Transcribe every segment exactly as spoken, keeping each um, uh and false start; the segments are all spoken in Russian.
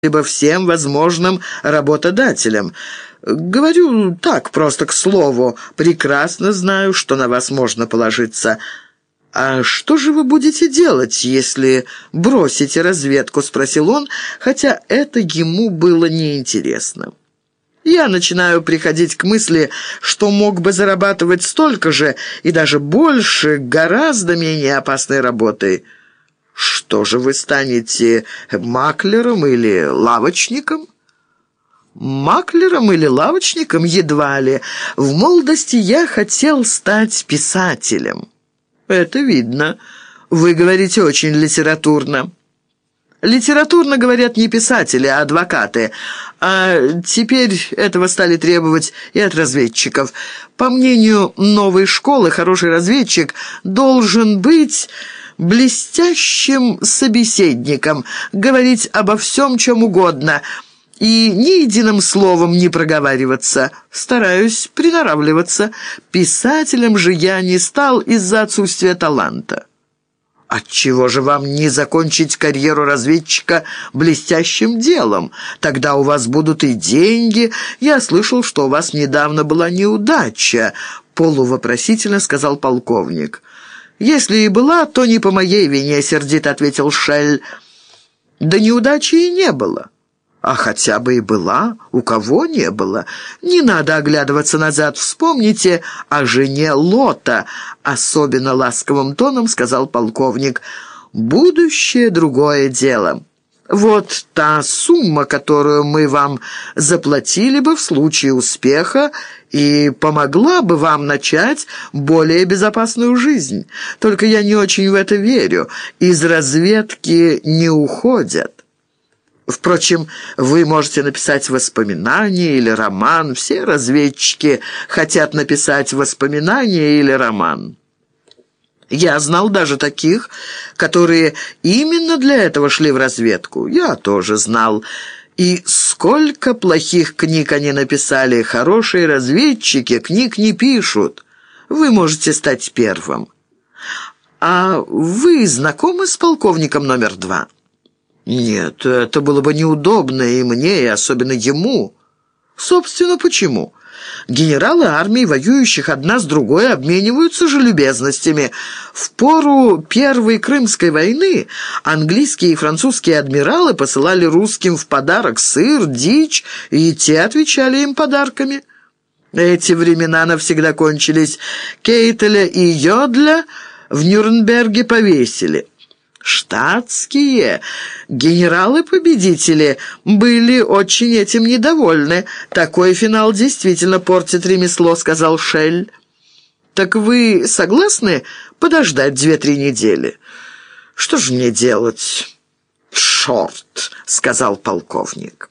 либо всем возможным работодателям. Говорю так, просто к слову. Прекрасно знаю, что на вас можно положиться. «А что же вы будете делать, если бросите разведку?» — спросил он, хотя это ему было неинтересно. «Я начинаю приходить к мысли, что мог бы зарабатывать столько же и даже больше, гораздо менее опасной работой». «Что же вы станете, маклером или лавочником?» «Маклером или лавочником? Едва ли. В молодости я хотел стать писателем». «Это видно. Вы говорите очень литературно». «Литературно говорят не писатели, а адвокаты. А теперь этого стали требовать и от разведчиков. По мнению новой школы, хороший разведчик должен быть блестящим собеседником, говорить обо всем, чем угодно, и ни единым словом не проговариваться. Стараюсь приноравливаться. Писателем же я не стал из-за отсутствия таланта». «Отчего же вам не закончить карьеру разведчика блестящим делом? Тогда у вас будут и деньги. Я слышал, что у вас недавно была неудача», — полувопросительно сказал полковник. «Если и была, то не по моей вине», — сердито ответил Шель. «Да неудачи и не было». «А хотя бы и была, у кого не было? Не надо оглядываться назад, вспомните о жене Лота», — особенно ласковым тоном сказал полковник. «Будущее — другое дело. Вот та сумма, которую мы вам заплатили бы в случае успеха, и помогла бы вам начать более безопасную жизнь. Только я не очень в это верю. Из разведки не уходят. Впрочем, вы можете написать воспоминания или роман. Все разведчики хотят написать воспоминания или роман. Я знал даже таких, которые именно для этого шли в разведку. Я тоже знал. И сколько плохих книг они написали. Хорошие разведчики книг не пишут. Вы можете стать первым. А вы знакомы с полковником номер два? «Нет, это было бы неудобно и мне, и особенно ему». «Собственно, почему? Генералы армий, воюющих одна с другой, обмениваются же любезностями. В пору Первой Крымской войны английские и французские адмиралы посылали русским в подарок сыр, дичь, и те отвечали им подарками. Эти времена навсегда кончились. Кейтеля и Йодля в Нюрнберге повесили». Штатские генералы-победители были очень этим недовольны. «Такой финал действительно портит ремесло», — сказал Шель. «Так вы согласны подождать две-три недели?» «Что же мне делать?» «Шорт», — сказал полковник.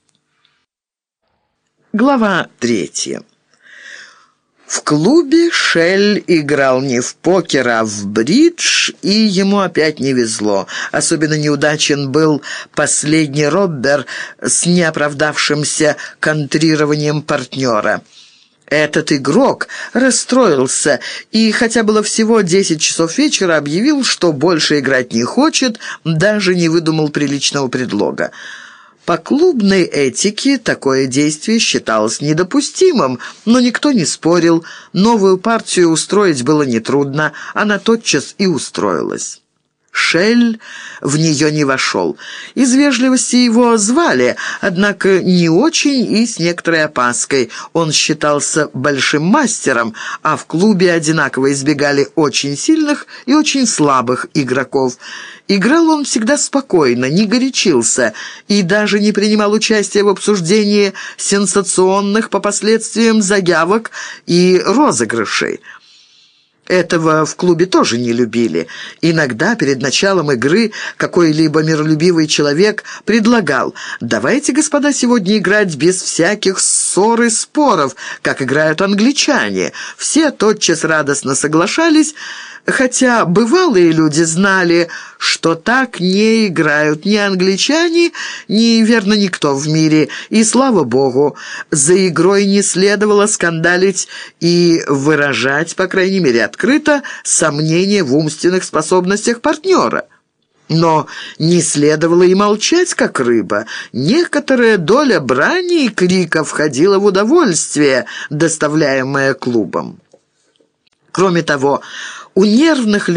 Глава третья. В клубе Шель играл не в покер, а в бридж, и ему опять не везло. Особенно неудачен был последний роббер с неоправдавшимся контрированием партнера. Этот игрок расстроился и, хотя было всего десять часов вечера, объявил, что больше играть не хочет, даже не выдумал приличного предлога. По клубной этике такое действие считалось недопустимым, но никто не спорил. Новую партию устроить было нетрудно, она тотчас и устроилась. Шель в нее не вошел. Из вежливости его звали, однако не очень и с некоторой опаской. Он считался большим мастером, а в клубе одинаково избегали очень сильных и очень слабых игроков. Играл он всегда спокойно, не горячился и даже не принимал участия в обсуждении сенсационных по последствиям заявок и розыгрышей. Этого в клубе тоже не любили. Иногда перед началом игры какой-либо миролюбивый человек предлагал: «Давайте, господа, сегодня играть без всяких ссор и споров, как играют англичане». Все тотчас радостно соглашались, хотя бывалые люди знали, что так не играют ни англичане, ни, верно, никто в мире. И, слава богу, за игрой не следовало скандалить и выражать, по крайней мере, открыто сомнения в умственных способностях партнера. Но не следовало и молчать, как рыба. Некоторая доля брани и крика входила в удовольствие, доставляемое клубом. Кроме того, у нервных